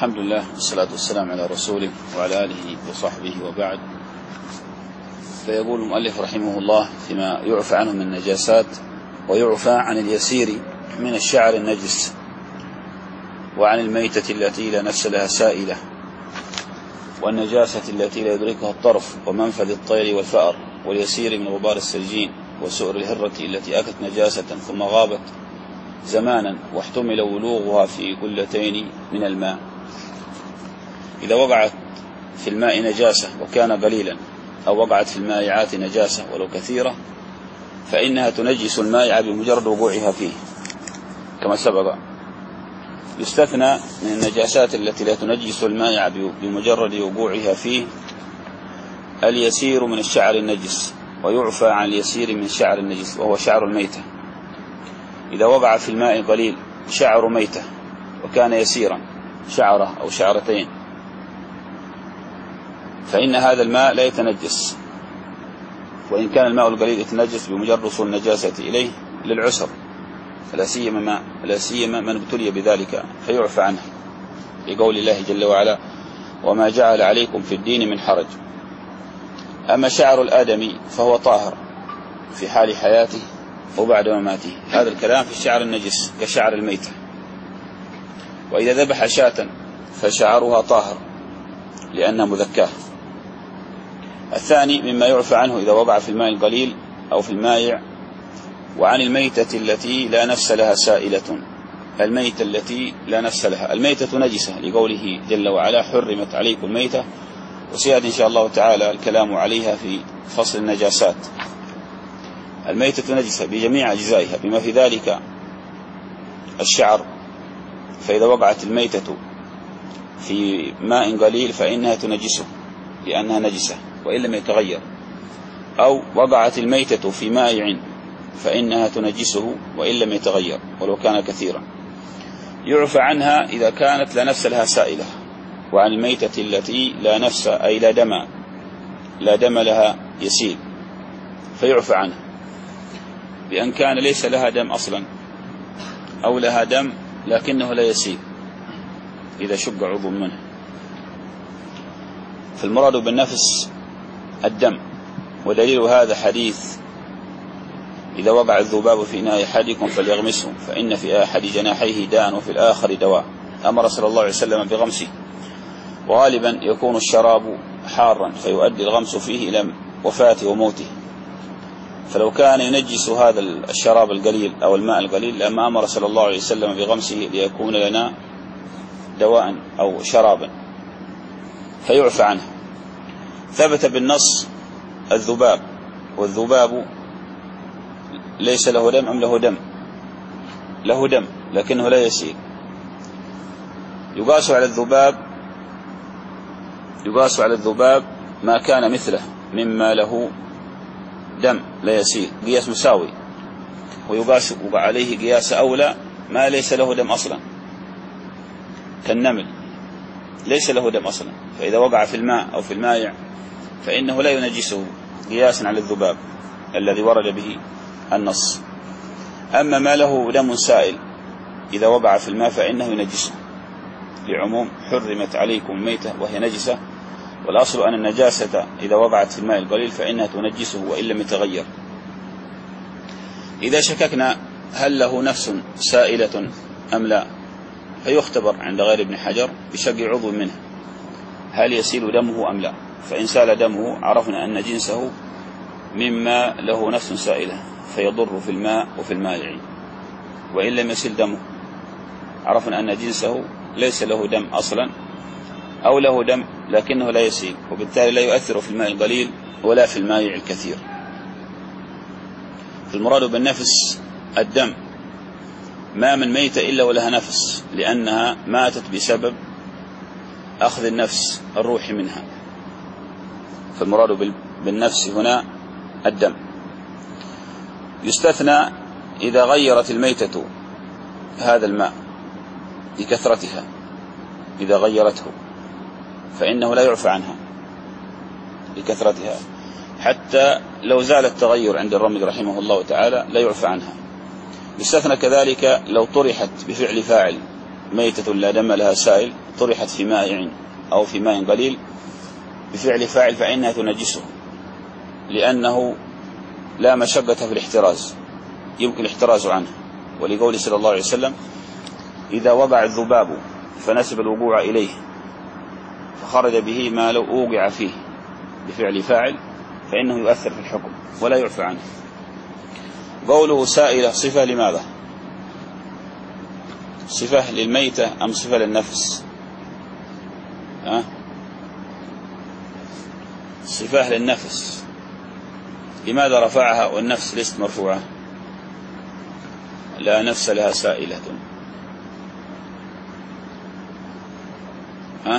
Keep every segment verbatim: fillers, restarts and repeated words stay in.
الحمد لله والصلاة والسلام على رسوله وعلى آله وصحبه وبعد. فيقول المؤلف رحمه الله فيما يعفى عنه من النجاسات: ويعفى عن اليسير من الشعر النجس، وعن الميتة التي لا نفس لها سائلة، والنجاسة التي لا يدركها الطرف، ومنفذ الطير والفأر، واليسير من غبار السرجين، وسؤر الهرة التي أتت نجاسة ثم غابت زمانا واحتمل ولوغها في قلتين من الماء. إذا وقعت في الماء نجاسة وكان قليلا، أو وقعت في المائعات نجاسة ولو كثيرة، فإنها تنجس المائع بمجرد وقوعها فيه كما سبق. يستثنى من النجاسات التي لا تنجس المائع بمجرد وقوعها فيه اليسير من الشعر النجس، ويعفى عن اليسير من الشعر النجس وهو شعر الميتة. إذا وقع في الماء قليل شعر ميتة وكان يسيرا شعرة أو شعرتين، فإن هذا الماء لا يتنجس، وإن كان الماء القليل يتنجس بمجرد وصول النجاسة إليه للعسر، فلا سيما ما لا سيما من ابتلي بذلك فيعفى عنه، لقول الله جل وعلا: وما جعل عليكم في الدين من حرج. أما شعر الآدمي فهو طاهر في حال حياته وبعد مماته. هذا الكلام في الشعر النجس كشعر الميتة. وإذا ذبح شاة فشعرها طاهر لأنها مذكاة. الثاني مما يعفى عنه إذا وقع في الماء القليل أو في المائع: وعن الميتة التي لا نفس لها سائلة. الميتة التي لا نفس لها، الميتة نجسة لقوله جل وعلا: حرمت عليكم الميتة، وسيأتي إن شاء الله تعالى الكلام عليها في فصل النجاسات. الميتة نجسة بجميع أجزائها بما في ذلك الشعر، فإذا وقعت الميتة في ماء قليل فإنها تنجسه لأنها نجسة وإن لم يتغير، أو وقعت الميتة في مائع فإنها تنجسه وإن لم يتغير ولو كان كثيرا. يعفى عنها إذا كانت لا نفس لها سائلة. وعن الميتة التي لا نفس أي لا دم لا دم لها يسيل فيعفى عنها بأن كان ليس لها دم أصلا، أو لها دم لكنه لا يسيل إذا شق عضو منه. فالمراد بالنفس الدم، ودليل هذا حديث: إذا وقع الذباب في إناء أحدكم فليغمسه فإن في أحد جناحيه داء وفي الآخر دواء. أمر صلى الله عليه وسلم بغمسه، وغالبا يكون الشراب حارا فيؤدي الغمس فيه إلى وفاته وموته، فلو كان ينجس هذا الشراب القليل أو الماء القليل لما أمر صلى الله عليه وسلم بغمسه ليكون لنا دواء أو شرابا فيعفى عنه. ثبت بالنص الذباب، والذباب ليس له دم أم له دم؟ له دم لكنه لا يسيل. يقاس على الذباب يقاس على الذباب ما كان مثله مما له دم لا يسيل قياس مساوي، ويقاس عليه قياس أولى ما ليس له دم أصلا كالنمل ليس له دم أصلا، فإذا وقع في الماء أو في المائع فإنه لا ينجسه قياسا على الذباب الذي ورد به النص. أما ما له دم سائل إذا وقع في الماء فإنه ينجسه، لعموم حرمت عليكم الميتة وهي نجسة، والأصل أن النجاسة إذا وقعت في الماء القليل فإنها تنجسه وإن لم يتغير. إذا شككنا هل له نفس سائلة أم لا، فيختبر عند غير ابن حجر بشق عضو منه هل يسيل دمه أم لا. فإن سال دمه عرفنا أن جنسه مما له نفس سائلة فيضر في الماء وفي المائع، وإن لم يسيل دمه عرفنا أن جنسه ليس له دم أصلا، أو له دم لكنه لا يسيل، وبالتالي لا يؤثر في الماء القليل ولا في المائع الكثير. المراد بالنفس الدم، ما من ميتة إلا ولها نفس، لأنها ماتت بسبب أخذ النفس الروح منها. فالمراد بالنفس هنا الدم. يستثنى إذا غيرت الميتة هذا الماء بكثرتها، إذا غيرته فإنه لا يعفى عنها بكثرتها، حتى لو زال التغير عند الرمل رحمه الله تعالى لا يعفى عنها. يستثنى كذلك لو طرحت بفعل فاعل ميتة لا دم لها سائل طرحت في ماء أو في ماء قليل بفعل فاعل فإنها تنجسه، لأنه لا مشقة في الاحتراز، يمكن الاحتراز عنه، ولقوله صلى الله عليه وسلم: إذا وقع الذباب فنسب الوقوع إليه فخرج به ما لو أوقع فيه بفعل فاعل فإنه يؤثر في الحكم ولا يعفى عنه. قوله سائلة صفة لماذا؟ صفة للميتة أم صفة للنفس؟ أه؟ صفة للنفس. لماذا رفعها والنفس ليست مرفوعة؟ لا نفس لها سائلة. ها؟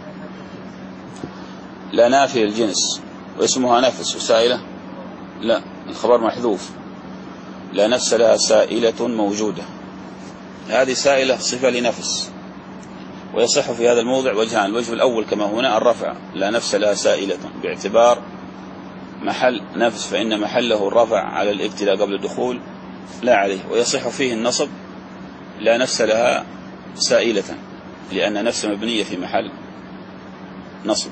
لا نافي الجنس واسمها نفس، وسائلة لا، الخبر محذوف. لا نفس لها سائلة موجودة، هذه سائلة صفة لنفس، ويصح في هذا الموضع وجهان: الوجه الأول كما هنا الرفع، لا نفس لها سائلة، باعتبار محل نفس فإن محله الرفع على الابتلاء قبل الدخول لا عليه، ويصح فيه النصب لا نفس لها سائلة، لأن نفس مبنية في محل نصب.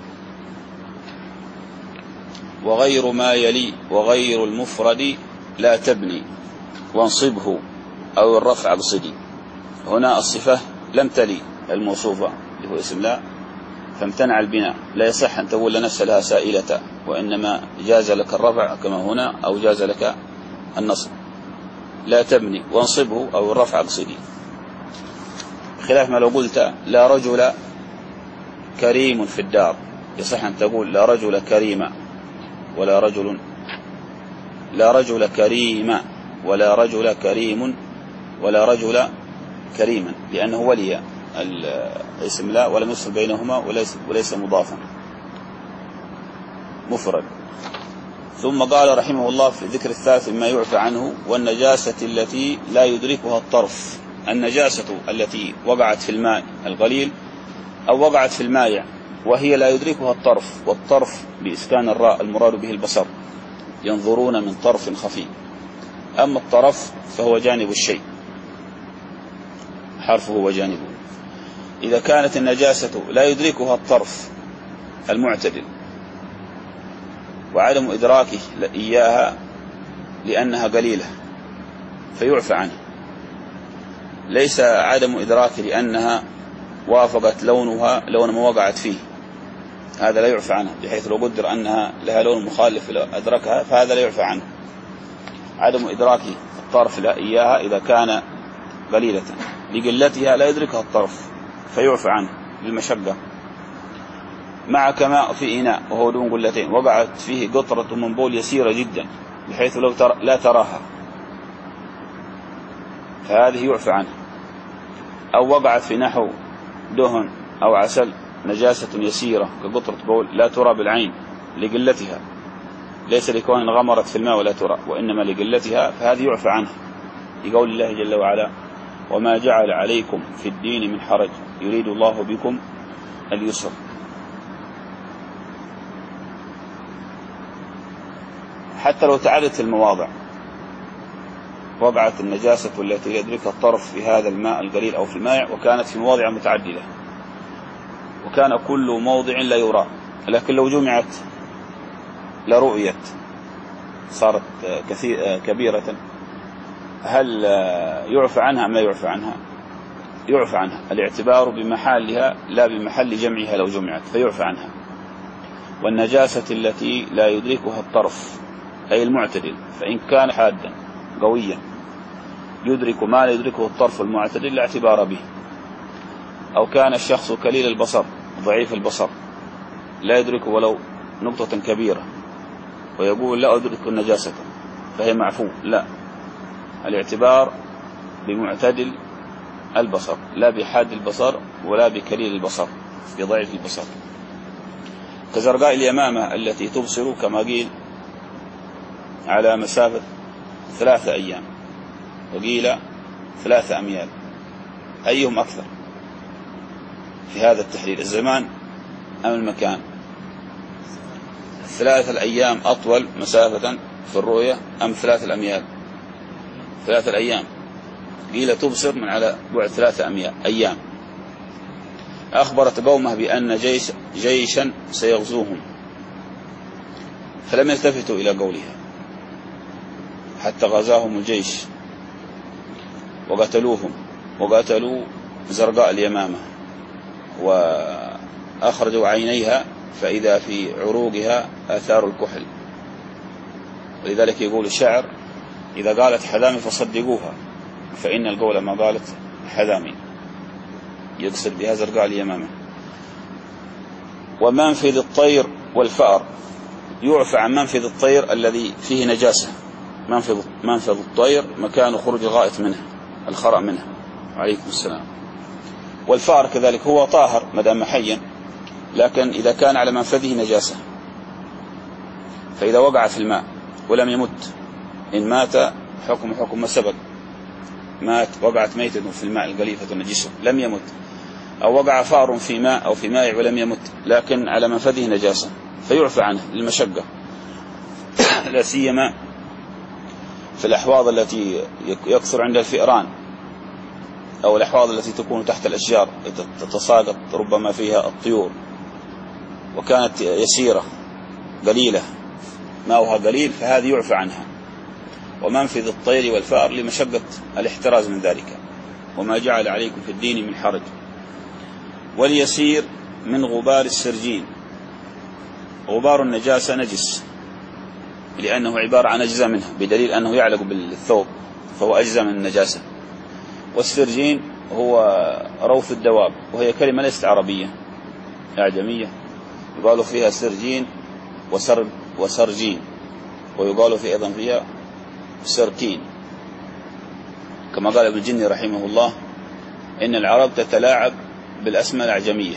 وغير ما يلي وغير المفرد لا تبني وانصبه أو الرفع اقصدي. هنا الصفة لم تلي الموصوفة اللي هو اسم لا، فامتنع البناء، لا يصح أن تقول لنفس لها سائلة، وإنما جاز لك الرفع كما هنا أو جاز لك النصب. لا تبني وانصبه أو الرفع اقصدي، خلاف ما لو قلت لا رجل كريم في الدار، يصح أن تقول لا رجل كريم ولا رجل لا رجل كريم ولا رجل كريم ولا رجل كريما، لأنه ولي الاسم لا ولم يفصل بينهما وليس, وليس مضافا مفرد. ثم قال رحمه الله في الذكر الثالث مما يعفى عنه: والنجاسة التي لا يدركها الطرف. النجاسة التي وقعت في الماء القليل أو وقعت في المائع وهي لا يدركها الطرف، والطرف بإسكان الراء المراد به البصر، ينظرون من طرف خفي. أما الطرف فهو جانب الشيء، حرفه وجانبه. إذا كانت النجاسة لا يدركها الطرف المعتدل وعدم إدراكه إياها لأنها قليلة فيعفى عنها، ليس عدم إدراكه لأنها وافقت لونها لون ما وقعت فيه، هذا لا يعفى عنها، بحيث لو قدر أنها لها لون مخالف لو أدركها فهذا لا يعفى عنه. عدم إدراك الطرف لا إياها إذا كان قليلة، لقلتها لا يدركها الطرف فيعفى عنه بالمشقة. مع كماء في إناء وهو دون قلتين وقعت فيه قطرة من بول يسيرة جدا بحيث لو تر... لا تراها، فهذه يعفى عنها. أو وقعت في نحو دهن أو عسل نجاسة يسيرة كقطرة بول لا ترى بالعين لقلتها، ليس لكون غمرت في الماء ولا ترى، وإنما لقلتها، فهذه يعفى عنها لقول الله جل وعلا: وما جعل عليكم في الدين من حرج يريد الله بكم اليسر. حتى لو تعدت المواضع وقعت النجاسة التي يدركها الطرف في هذا الماء القليل أو في المائع وكانت في مواضع متعددة وكان كل موضع لا يرى، لكن لو جمعت لرؤيت صارت كثير كبيرة، هل يعفى عنها أم لا يعفى عنها؟ يعفى عنها، الاعتبار بمحلها لا بمحل جمعها لو جمعت فيعفى عنها. والنجاسة التي لا يدركها الطرف أي المعتدل، فإن كان حادا قويا يدرك ما لا يدركه الطرف المعتدل لا اعتبار به، أو كان الشخص كليل البصر ضعيف البصر لا يدرك ولو نقطة كبيرة ويقول لا أدرك النجاسة فهي معفو، لا، الاعتبار بمعتدل البصر لا بحاد البصر ولا بكليل البصر بضعيف البصر. كزرقاء اليمامة التي تبصر كما قيل على مسافة ثلاثة أيام وقيل ثلاثة أميال، أيهم أكثر في هذا التحليل، الزمان أم المكان؟ ثلاثة الأيام أطول مسافة في الرؤية أم ثلاثة الأميال؟ ثلاثة الأيام، قيل تبصر من على بعد ثلاثة أيام. أخبرت قومه بأن جيش جيشا سيغزوهم، فلم يلتفتوا إلى قولها حتى غزاهم الجيش وقتلوهم وقتلوا زرقاء اليمامة وأخرجوا عينيها فإذا في عروقها آثار الكحل. ولذلك يقول الشاعر: إذا قالت حذامي فصدقوها فإن القول ما قالت حذامي، يقصد بها زرقاء اليمامة. ومنفذ الطير والفأر، يعفى عن منفذ الطير الذي فيه نجاسة. منفذ منفذ الطير مكان خروج الغائط منه، الخرأ منه. عليكم السلام. والفأر كذلك هو طاهر ما دام حيا، لكن إذا كان على منفذه نجاسة، فإذا وقع في الماء ولم يمت، إن مات حكم حكم ما سبق، مات وقعت ميتة في الماء القليفة نجسة لم يمت، أو وقع فأر في ماء أو في ماء ولم يمت لكن على منفذه نجاسة، فيعفى عنه للمشقة، لا سيما في الأحواض التي يكثر عندها الفئران، أو الأحواض التي تكون تحت الأشجار تتساقط ربما فيها الطيور، وكانت يسيرة قليلة ماؤها قليل، فهذه يعفى عنها. ومنفذ الطير والفأر لمشقة الاحتراز من ذلك، وما جعل عليكم في الدين من حرج. واليسير من غبار السرجين، غبار النجاسة نجس لأنه عبارة عن أجزاء منها، بدليل أنه يعلق بالثوب فهو أجزاء من النجاسة. والسرجين هو روث الدواب، وهي كلمة ليست عربية، أعجمية، يقال فيها سرجين وسر وسرجين، ويقال في أيضا فيها سركين، كما قال ابن الجني رحمه الله: إن العرب تتلاعب بالأسماء الأعجمية،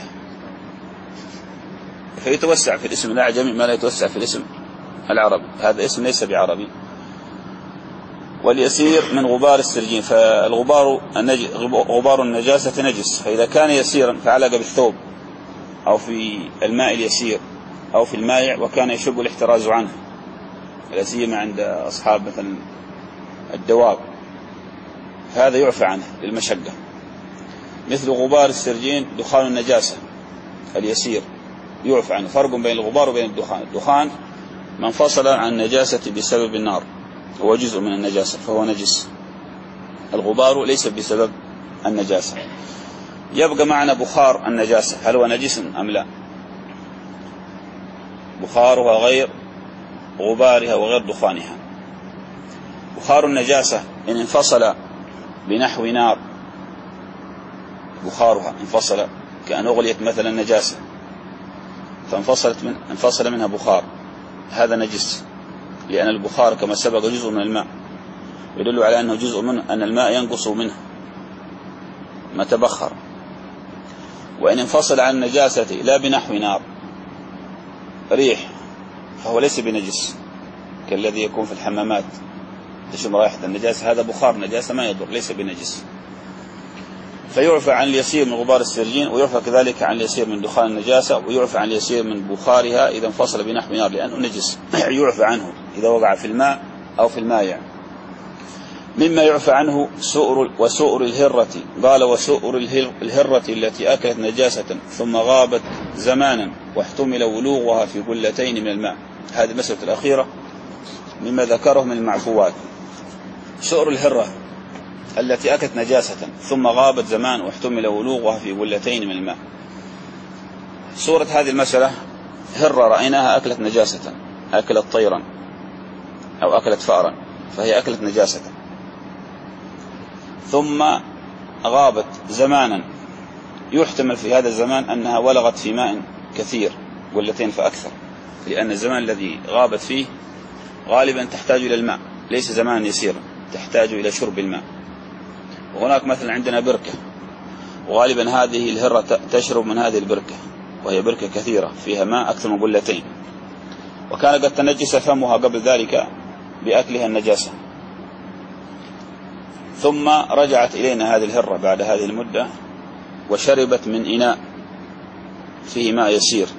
فيتوسع في الاسم الأعجمي ما لا يتوسع في الاسم العربي، هذا اسم ليس بعربي. واليسير من غبار السرجين، فالغبار غبار النجاسة نجس، فإذا كان يسيرا فعلق بالثوب أو في الماء اليسير أو في المائع وكان يشق الاحتراز عنه، لا سيما عند أصحاب مثلا الدواب، فهذا يعفى عنه للمشقة. مثل غبار السرجين دخان النجاسة اليسير يعفى عنه. فرق بين الغبار وبين الدخان: الدخان من فصل عن النجاسة بسبب النار، هو جزء من النجاسة فهو نجس. الغبار ليس بسبب النجاسة. يبقى معنا بخار النجاسة، هل هو نجس أم لا؟ بخارها غير غبارها وغير دخانها. بخار النجاسة إن انفصل بنحو نار، بخارها انفصل كأن أغليت مثلا نجاسة فانفصلت من انفصل منها بخار، هذا نجس، لأن البخار كما سبق جزء من الماء، يدل على أنه جزء منه، أن الماء ينقص منه ما تبخر. وإن انفصل عن النجاسة لا بنحو نار، ريح، فهو ليس بنجس كالذي يكون في الحمامات تشم رائحة النجاسة، هذا بخار نجاسة ما يضر، ليس بنجس. فيعفى عن اليسير من غبار السرجين، ويعفى كذلك عن اليسير من دخان النجاسة، ويعفى عن اليسير من بخارها إذا انفصل بنحو نار لأنه نجس يعفى عنه إذا وقع في الماء أو في المائع. مما يعفى عنه سؤر وسؤر الهرة، قال: وسؤر الهرة التي أكلت نجاسة ثم غابت زمانا واحتمل ولوغها في قلتين من الماء. هذه المسألة الأخيرة مما ذكره من المعفوات. سؤر الهرة التي أكلت نجاسة ثم غابت زمان واحتمل ولوغها في قلتين من الماء. صورة هذه المسألة: هرة رأيناها أكلت نجاسة، أكلت طيرا أو أكلت فأرا، فهي أكلت نجاسة ثم غابت زمانا، يحتمل في هذا الزمان أنها ولغت في ماء كثير قلتين فأكثر، لأن الزمان الذي غابت فيه غالبا تحتاج إلى الماء، ليس زمان يسير، تحتاج إلى شرب الماء. وهناك مثلا عندنا بركة، وغالبا هذه الهرة تشرب من هذه البركة، وهي بركة كثيرة فيها ماء أكثر من قلتين، وكان قد تنجس فمها قبل ذلك بأكلها النجاسة، ثم رجعت إلينا هذه الهرة بعد هذه المدة وشربت من إناء فيه ماء يسير.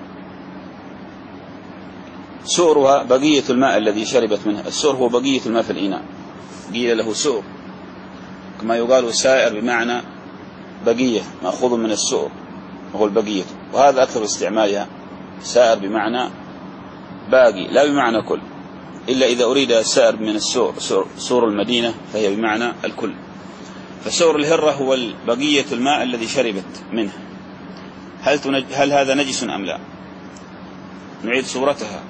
سؤرها بقية الماء الذي شربت منه، السؤر هو بقية الماء في الإناء، قيل له سؤر، كما يقال سائر بمعنى بقية، مأخوذ من السؤر، وهو البقية، وهذا أكثر استعمالها، سائر بمعنى باقي لا بمعنى كل، إلا إذا أريد السائر من السور سور المدينة فهي بمعنى الكل. فسور الهرة هو بقية الماء الذي شربت منه. هل, تنج... هل هذا نجس أم لا؟ نعيد صورتها.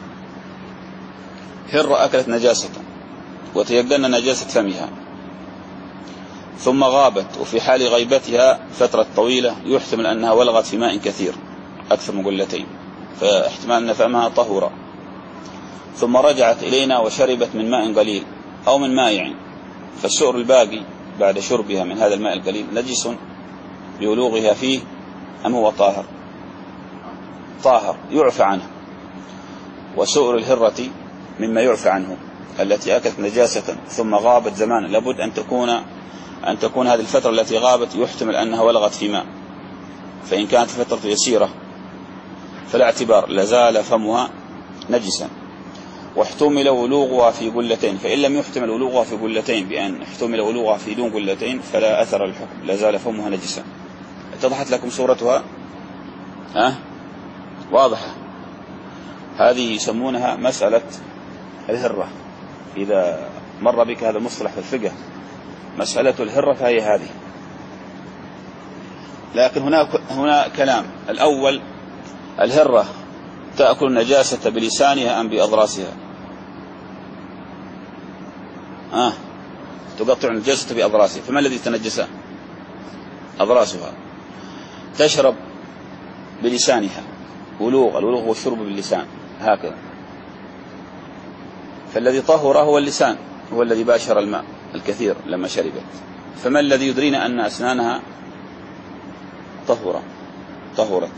هرة أكلت نجاسة وتيقن نجاسة فمها، ثم غابت، وفي حال غيبتها فترة طويلة يحتمل أنها ولغت في ماء كثير أكثر من قلتين، فاحتمال أن فمها طهورة، ثم رجعت إلينا وشربت من ماء قليل أو من مائع، فالسؤر الباقي بعد شربها من هذا الماء القليل نجس بولوغها فيه أم هو طاهر؟ طاهر يعفى عنه. وسؤر الهرة مما يعفى عنه، التي أكلت نجاسة ثم غابت زمانا، لابد أن تكون أن تكون هذه الفترة التي غابت يحتمل أنها ولغت في ماء، فإن كانت فترة يسيرة فلا اعتبار، لازال فمها نجسا. واحتمل ولوغها في قلتين، فإن لم يحتمل ولوغها في قلتين بأن احتمل ولوغها في دون قلتين فلا أثر الحكم، لازال فمها نجسا. اتضحت لكم صورتها؟ أه؟ واضحة. هذه يسمونها مسألة الهرة، إذا مر بك هذا المصطلح في الفقه، مسألة الهرة فهي هذه. لكن هناك هنا كلام. الأول، الهرة تأكل النجاسة بلسانها أم بأضراسها؟ آه. تقطع النجاسة بأضراسها، فما الذي تنجس؟ أضراسها. تشرب بلسانها، ولوغ، الولوغ هو الشرب باللسان هكذا، فالذي طهر هو اللسان، هو الذي باشر الماء الكثير لما شربت، فما الذي يدرينا أن أسنانها طهرة طهرت؟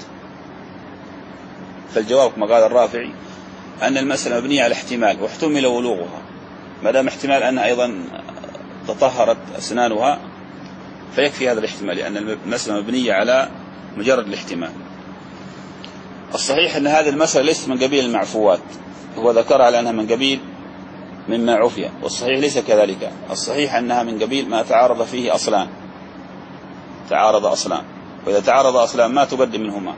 فالجواب كما قال الرافعي أن المسألة مبنية على احتمال، واحتمل ولوغها، ما دام احتمال أنها أيضا تطهرت أسنانها فيكفي هذا الاحتمال، لأن المسألة مبنية على مجرد الاحتمال. الصحيح أن هذه المسألة ليست من قبيل المعفوات، هو ذكرها على أنها من قبيل مما عفي، والصحيح ليس كذلك. الصحيح أنها من قبيل ما تعارض فيه أصلان، تعارض أصلان، وإذا تعارض أصلان ما تقدم منهما؟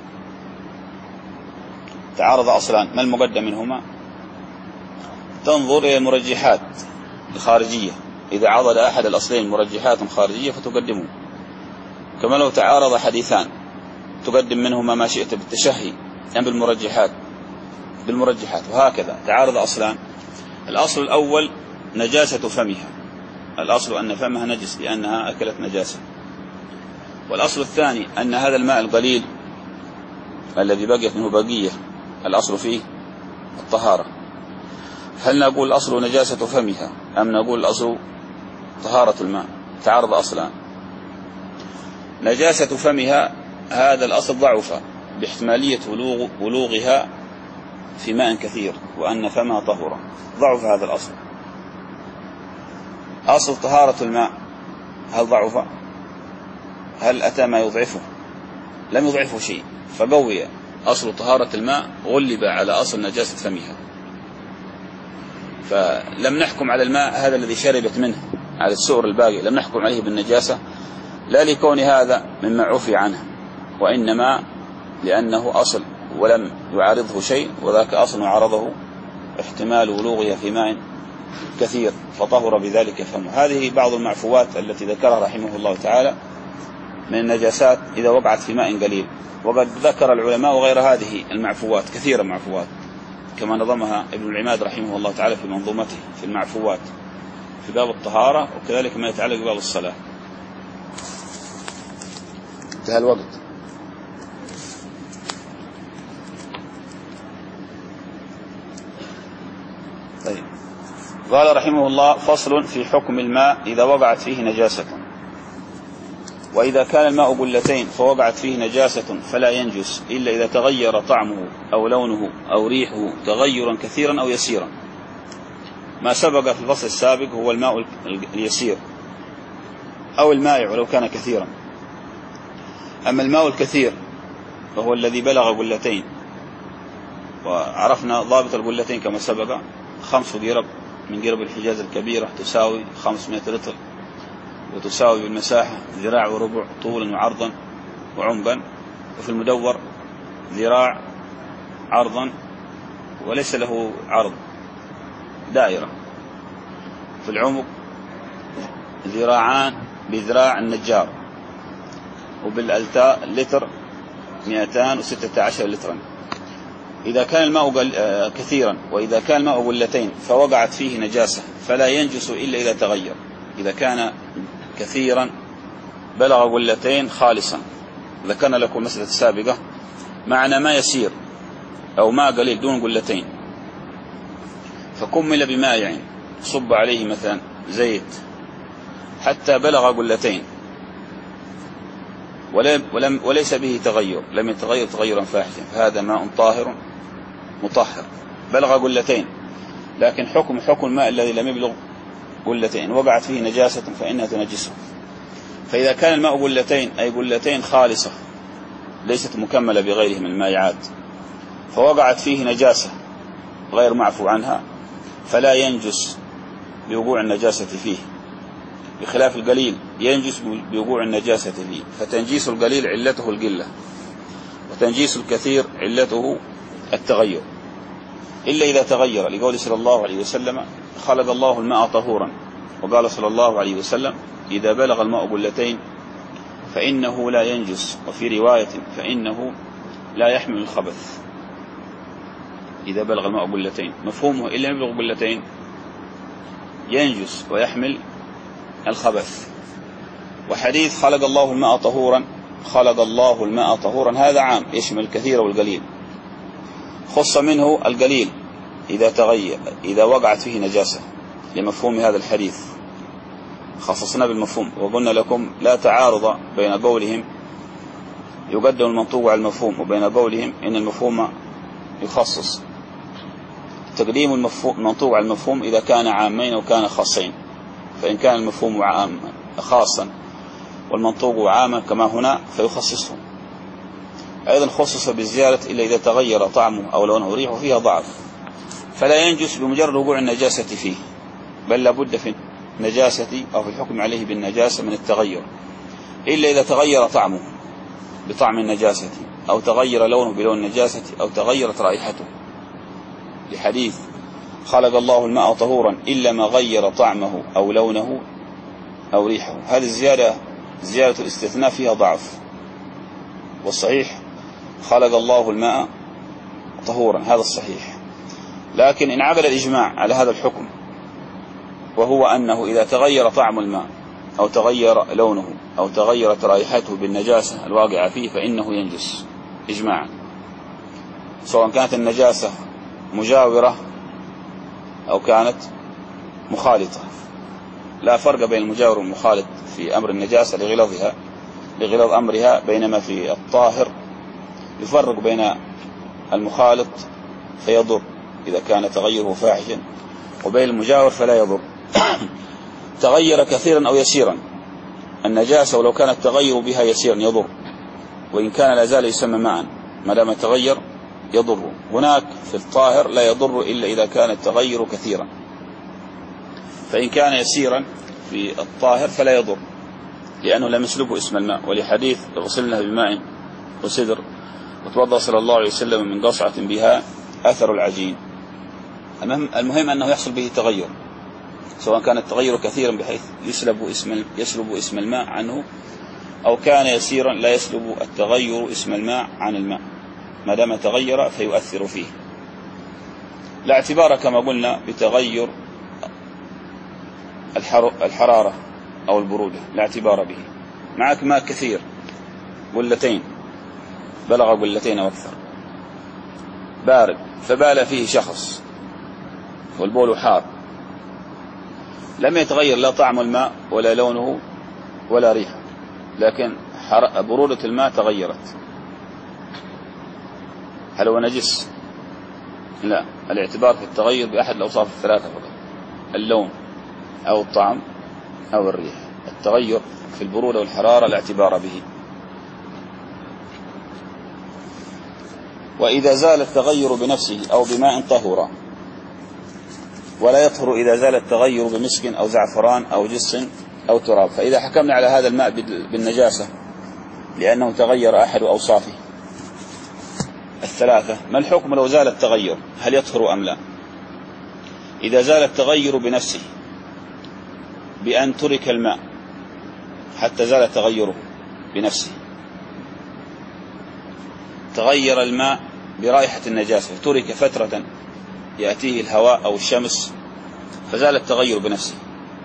تعارض أصلان، ما المقدم منهما؟ تنظر إلى المرجحات الخارجية، إذا عضد أحد الأصلين مرجحات خارجية فتقدمه، كما لو تعارض حديثان تقدم منهما ما شئت بالتشهي أم بالمرجحات بالمرجحات وهكذا. تعارض أصلان، الأصل الأول نجاسة فمها، الأصل أن فمها نجس لأنها أكلت نجاسة، والأصل الثاني أن هذا الماء القليل الذي بقيت منه بقية الأصل فيه الطهارة. هل نقول الأصل نجاسة فمها أم نقول الأصل طهارة الماء؟ تعارض أصلان. نجاسة فمها هذا الأصل ضعف باحتمالية ولوغ ولوغها في ماء كثير وأن فمها طهورة، ضعف هذا الأصل. أصل طهارة الماء هل ضعف؟ هل أتى ما يضعفه؟ لم يضعفه شيء، فقوي أصل طهارة الماء غلب على أصل نجاسة فمها، فلم نحكم على الماء هذا الذي شربت منه على السؤر الباقي، لم نحكم عليه بالنجاسة لا لكون هذا مما عفي عنه، وإنما لأنه أصل ولم يعارضه شيء، وذاك أصل وعارضه احتمال ولوغها في ماء كثير فطهر بذلك فمه. هذه بعض المعفوات التي ذكرها رحمه الله تعالى من النجاسات إذا وقعت في ماء قليل، وقد ذكر العلماء غير هذه المعفوات كثيرا معفوات كما نظمها ابن العماد رحمه الله تعالى في منظومته في المعفوات في باب الطهارة، وكذلك ما يتعلق بباب الصلاة. انتهى الوقت. طيب، قال رحمه الله: فصل في حكم الماء إذا وقعت فيه نجاسة. وإذا كان الماء قلتين فوقعت فيه نجاسة فلا ينجس إلا إذا تغير طعمه أو لونه أو ريحه تغيرا كثيرا أو يسيرا. ما سبق في الفصل السابق هو الماء اليسير أو المائع ولو كان كثيرا. أما الماء الكثير فهو الذي بلغ قلتين، وعرفنا ضابط القلتين كما سبق: خمس قرب من قرب الحجاز الكبيرة تساوي خمسمائة لتر، وتساوي بالمساحة ذراع وربع طولا وعرضا وعمقا، وفي المدور ذراع عرضا وليس له عرض، دائرة. في العمق ذراعان بذراع النجار. وبالألتاء لتر مئتان وستة عشر لترا. إذا كان الماء كثيرا وإذا كان الماء قلتين فوقعت فيه نجاسة فلا ينجس إلا إذا تغير. إذا كان كثيرا بلغ قلتين خالصا، ذكرنا لكم المسألة السابقة، معنى ما يسير أو ما قليل دون قلتين فكمل بماء يعني صب عليه مثلا زيت حتى بلغ قلتين ولم وليس به تغير، لم يتغير تغيرا فاحشا، فهذا ماء طاهر مطهر بلغ قلتين. لكن حكم حكم الماء الذي لم يبلغ قلتين وقعت فيه نجاسة فإنها تنجسه. فإذا كان الماء قلتين أي قلتين خالصة ليست مكملة بغيره من المائعات فوقعت فيه نجاسة غير معفو عنها فلا ينجس بوقوع النجاسة فيه، بخلاف القليل ينجس بوقوع النجاسة فيه. فتنجيس القليل علته القلة وتنجيس الكثير علته التغير، إلا إذا تغير، لقول صلى الله عليه وسلم خلق الله الماء طهورا، وقال صلى الله عليه وسلم إذا بلغ الماء قلتين فإنه لا ينجس، وفي رواية فإنه لا يحمل الخبث. إذا بلغ الماء قلتين مفهومه إلا يبلغ قلتين ينجس ويحمل الخبث. وحديث خلق الله الماء طهورا خلق الله الماء طهورا هذا عام يشمل الكثير والقليل، خص منه القليل إذا تغير إذا وقعت فيه نجاسة لمفهوم هذا الحديث، خصصنا بالمفهوم. وقلنا لكم لا تعارض بين قولهم يقدم المنطوق على المفهوم وبين قولهم إن المفهوم يخصص. تقديم المنطوق على المفهوم إذا كان عامين وكان خاصين، فإن كان المفهوم عام خاصا والمنطوق عاما كما هنا فيخصصه. أيضا خصص بالزيارة إلا إذا تغير طعمه أو لونه ريحه فيها ضعف، فلا ينجس بمجرد وقوع النجاسة فيه، بل لابد في النجاسة أو في الحكم عليه بالنجاسة من التغير، إلا إذا تغير طعمه بطعم النجاسة أو تغير لونه بلون النجاسة أو تغيرت رائحته، لحديث خلق الله الماء طهورا إلا ما غير طعمه أو لونه أو ريحه. هذه الزيادة زيادة الاستثناء فيها ضعف، والصحيح خلق الله الماء طهورا، هذا الصحيح. لكن انعقد الإجماع على هذا الحكم، وهو أنه إذا تغير طعم الماء أو تغير لونه أو تغيرت رائحته بالنجاسة الواقعة فيه فإنه ينجس إجماعا، سواء كانت النجاسة مجاورة أو كانت مخالطة. لا فرق بين المجاور والمخالط في أمر النجاسة لغلظها لغلظ أمرها، بينما في الطاهر يفرق بين المخالط فيضر إذا كان تغيره فاحشا وبين المجاور فلا يضر. تغير كثيرا أو يسيرا النجاسة، ولو كان التغير بها يسيرا يضر، وإن كان لا زال يسمى معا ما دام التغير يضر. هناك في الطاهر لا يضر إلا إذا كان التغير كثيرا، فإن كان يسيرا في الطاهر فلا يضر لأنه لم يسلبه اسم الماء، ولحديث غسلنا بماء وسدر وتوضأ صلى الله عليه وسلم من قصعة بها أثر العجين. المهم أنه يحصل به تغير، سواء كان التغير كثيرا بحيث يسلب اسم يسلب اسم الماء عنه، أو كان يسيرا لا يسلب التغير اسم الماء عن الماء، ما دام تغير فيؤثر فيه. لا اعتبار كما قلنا بتغير الحرارة أو البرودة، لا اعتبار به. معك ماء كثير قلتين بلغ قلتين أو أكثر بارد فبال فيه شخص والبول حار، لم يتغير لا طعم الماء ولا لونه ولا ريحه، لكن برودة الماء تغيرت، هل هو نجس؟ لا، الاعتبار في التغير بأحد الأوصاف الثلاثة فقط، اللون أو الطعم أو الريح. التغير في البرودة والحرارة لا اعتبار به. وإذا زال التغير بنفسه أو بماء طهورا، ولا يطهر إذا زال التغير بمسك أو زعفران أو جص أو تراب. فإذا حكمنا على هذا الماء بالنجاسة لأنه تغير أحد أوصافه الثلاثة: ما الحكم لو زال التغير؟ هل يطهر أم لا؟ إذا زال التغير بنفسه بأن ترك الماء حتى زال تغيره بنفسه، تغير الماء برائحة النجاسة وترك فترة يأتيه الهواء أو الشمس فزال التغير بنفسه،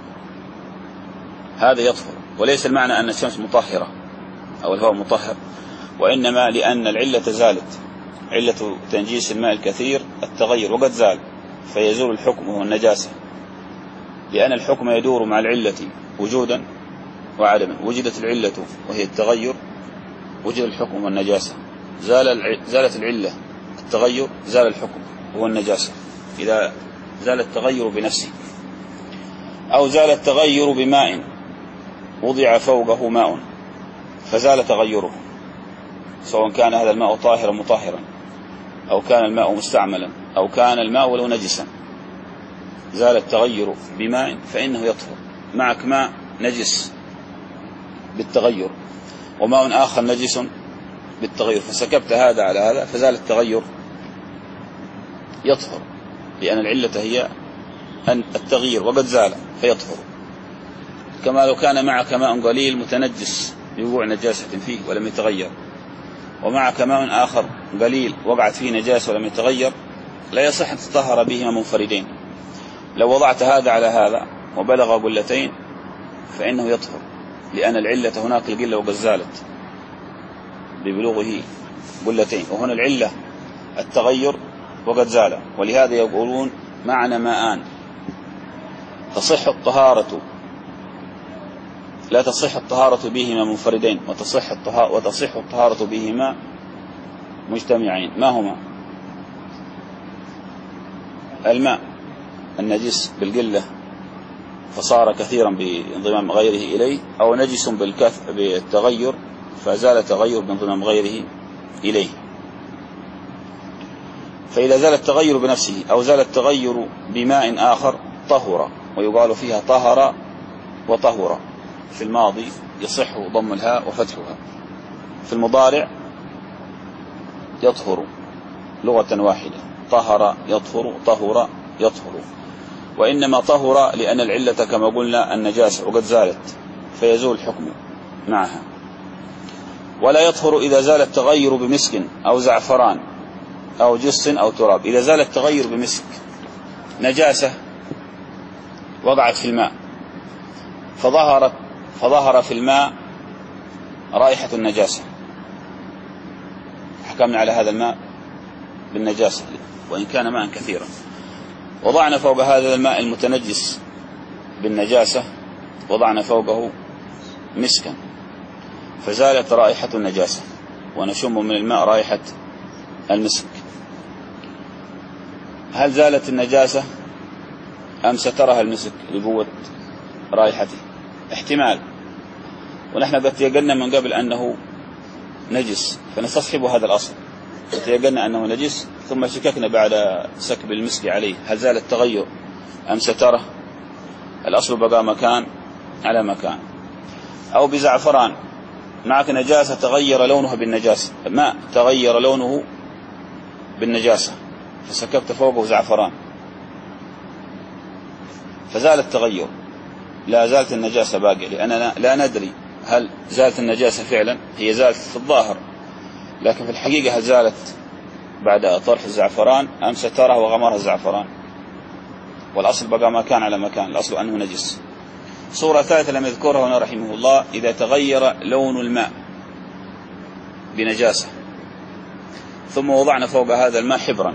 هذا يطهر. وليس المعنى أن الشمس مطهرة أو الهواء مطهر، وإنما لأن العلة زالت، علة تنجيس الماء الكثير التغير وقد زال، فيزول الحكم وهو النجاسة، لأن الحكم يدور مع العلة وجودا وعدما. وجدت العلة وهي التغير وجد الحكم والنجاسة، زال الع... زالت العلة التغير زال الحكم وهو النجاسة إذا زال التغير بنفسه، أو زال التغير بماء وضع فوقه ماء فزال تغيره، سواء كان هذا الماء طاهرا مطهرا أو كان الماء مستعملا أو كان الماء ولو نجسا، زال التغير بماء فإنه يطهر. معك ماء نجس بالتغير وماء آخر نجس بالتغير، فسكبت هذا على هذا فزال التغير، يطهر، لأن العلة هي أن التغيير وقد زال فيطهر. كما لو كان معك ماء قليل متنجس بوقوع نجاسة فيه ولم يتغير، ومعك ماء آخر قليل وقعت فيه نجاسة ولم يتغير، لا يصح أن تطهر بهما منفردين. لو وضعت هذا على هذا وبلغ قلتين فإنه يطهر، لأن العلة هناك القلة وقد زالت ببلوغه قلتين، وهنا العلة التغير وقد زال. ولهذا يقولون معنى ماءان تصح الطهارة، لا تصح الطهارة بهما منفردين وتصح الطهارة, وتصح الطهارة بهما مجتمعين. ما هما؟ الماء النجس بالقلة فصار كثيرا بانضمام غيره إليه، أو نجس بالكث بالتغير فزال تغير بانضمام غيره إليه. فإذا زال التغير بنفسه أو زال التغير بماء آخر طهر، ويقال فيها طهر وطهر. في الماضي يصح ضم الهاء وفتحها، في المضارع يطهر لغة واحدة، طهر يطهر طهر يطهر. وإنما طهر لأن العلة كما قلنا النجاسة وقد زالت فيزول الحكم معها. ولا يطهر إذا زال التغير بمسك أو زعفران أو جس أو تراب. إذا زال التغير بمسك، نجاسة وقعت في الماء فظهرت فظهر في الماء رائحة النجاسة، حكمنا على هذا الماء بالنجاسة وإن كان ماء كثيرا. وضعنا فوق هذا الماء المتنجس بالنجاسة وضعنا فوقه مسكا فزالت رائحة النجاسة، ونشم من الماء رائحة المسك. هل زالت النجاسة أم سترها المسك لقوة رائحته؟ احتمال، ونحن قد تيقنا من قبل أنه نجس فنستصحب هذا الأصل، تيقنا أنه نجس ثم شككنا بعد سكب المسك عليه هل زال التغير أم ستره، الأصل بقى مكان على مكان. أو بزعفران، معك نجاسة تغير لونها بالنجاسة، ماء تغير لونه بالنجاسة فسكبت فوقه زعفران فزال التغير، لا زالت النجاسة باقية، لأننا لا ندري هل زالت النجاسة فعلا، هي زالت في الظاهر لكن في الحقيقة هل زالت بعد طرح الزعفران أم سترها وغمرها الزعفران، والأصل بقى مكان على مكان، الأصل أنه نجس. صورة ثالثة لم يذكرها هنا رحمه الله: إذا تغير لون الماء بنجاسة ثم وضعنا فوق هذا الماء حبرا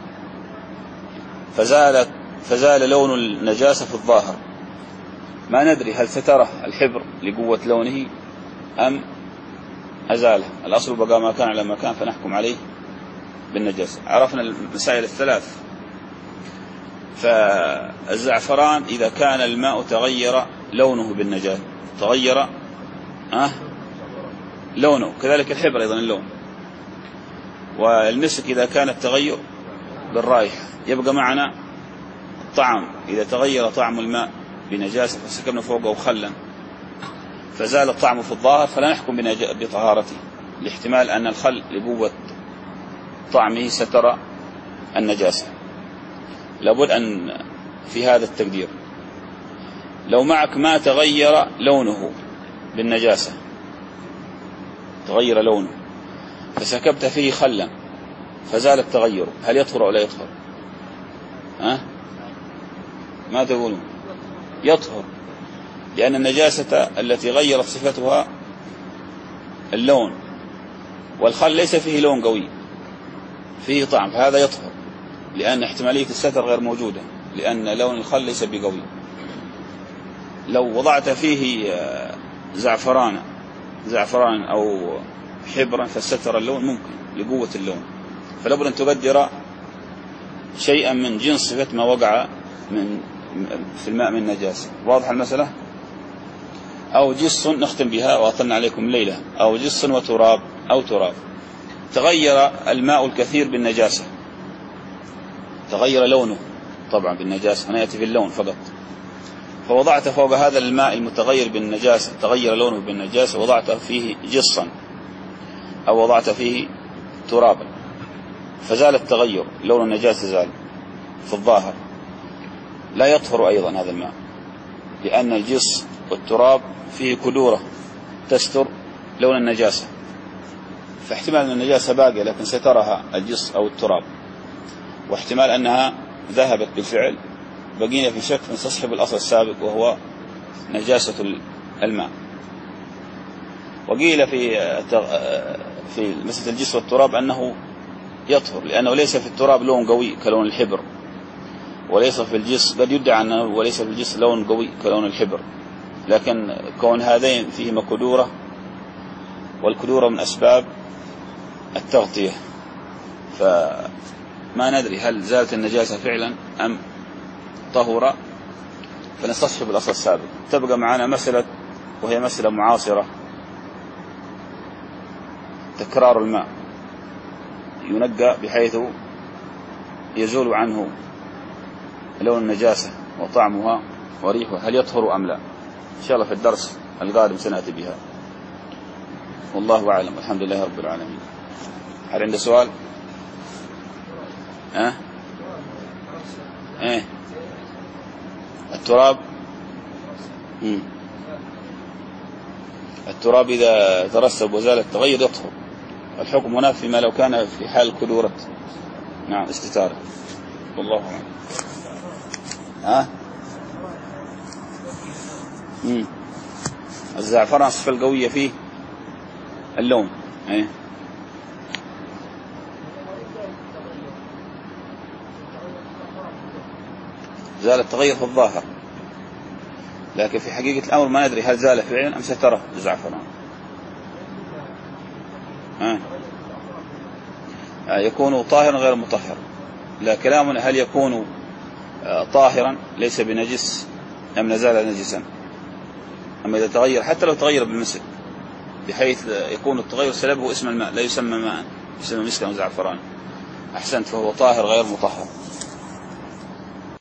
فزالت فزال لون النجاسة في الظاهر، ما ندري هل ستره الحبر لقوة لونه أم أزاله، الأصل بقى ما كان على مكان فنحكم عليه بالنجاسة. عرفنا المسائل الثلاث. فالزعفران إذا كان الماء تغير لونه بالنجاسة تغير أه لونه، كذلك الحبر أيضا اللون. والمسك إذا كان التغير بالرائحة. يبقى معنا الطعام، إذا تغير طعم الماء بنجاسة فسكبنا فوقه خلا فزال الطعم في الظاهر فلا نحكم بطهارته، لاحتمال أن الخل لقوة طعمه ستر النجاسة. لابد أن في هذا التقدير لو معك ما تغير لونه بالنجاسة، تغير لونه فسكبت فيه خلا فزال التغير، هل يطهر أو لا يطهر؟ ها؟ ما تقولون؟ يطهر، لأن النجاسة التي غيرت صفتها اللون، والخل ليس فيه لون قوي، فيه طعم، فهذا يطهر لأن احتمالية الستر غير موجودة، لأن لون الخل ليس بقوي. لو وضعت فيه زعفران زعفران أو حبرا فستر اللون ممكن لقوة اللون، فلابد أن تقدر شيئا من جنس صفة ما وقع من في الماء من نجاسة. واضح المسألة؟ أو جص نختم بها وأطلنا عليكم الليلة، أو جص وتراب أو تراب. تغير الماء الكثير بالنجاسة، تغير لونه طبعا بالنجاسة، هنا يأتي في اللون فقط، فوضعت فوق هذا الماء المتغير بالنجاسة تغير لونه بالنجاسة وضعت فيه جصا أو وضعت فيه ترابا فزال التغير، لون النجاسة زال في الظاهر، لا يطهر أيضا هذا الماء، لأن الجص والتراب فيه كدورة تستر لون النجاسة، فاحتمال أن النجاسة باقية لكن سترها الجص أو التراب، واحتمال أنها ذهبت بالفعل، بقينا في شك نستصحب الأصل السابق وهو نجاسة الماء. وقيل في في مسألة الجص والتراب أنه يطهر، لأنه ليس في التراب لون قوي كلون الحبر، وليس في الجص، قد يدعى أنه وليس في الجص لون قوي كلون الحبر، لكن كون هذين فيهما كدورة، والكدورة من أسباب التغطية، فما ندري هل زالت النجاسة فعلا أم طهر، فنستصحب الأصل السابق. تبقى معنا مسألة وهي مسألة معاصرة، تكرار الماء ينقى بحيث يزول عنه لون النجاسة وطعمها وريحها، هل يطهر أم لا؟ إن شاء الله في الدرس القادم سنأتي بها، والله أعلم، الحمد لله رب العالمين. هل عنده سؤال؟ أه؟ إيه؟ التراب مم. التراب إذا ترسب وزال التغير يطهر، الحكم هنا فيما لو كان في حال كدورة نعم استتارة، والله أعلم. ها؟ مم. الزعفران الصفة القوية فيه اللون، ايه زال التغير في الظاهر، لكن في حقيقة الأمر ما ندري هل زال فعلا أم ستره الزعفران. ها؟ يكون طاهرا غير مطهر، لا كلامنا هل يكون طاهرا ليس بنجس أم نزال نجسا. أما إذا تغير حتى لو تغير بالمسك بحيث يكون التغير سببه اسم الماء لا يسمى ماء، يسمى مسكا وزعفران، أحسنت، فهو طاهر غير مطهر.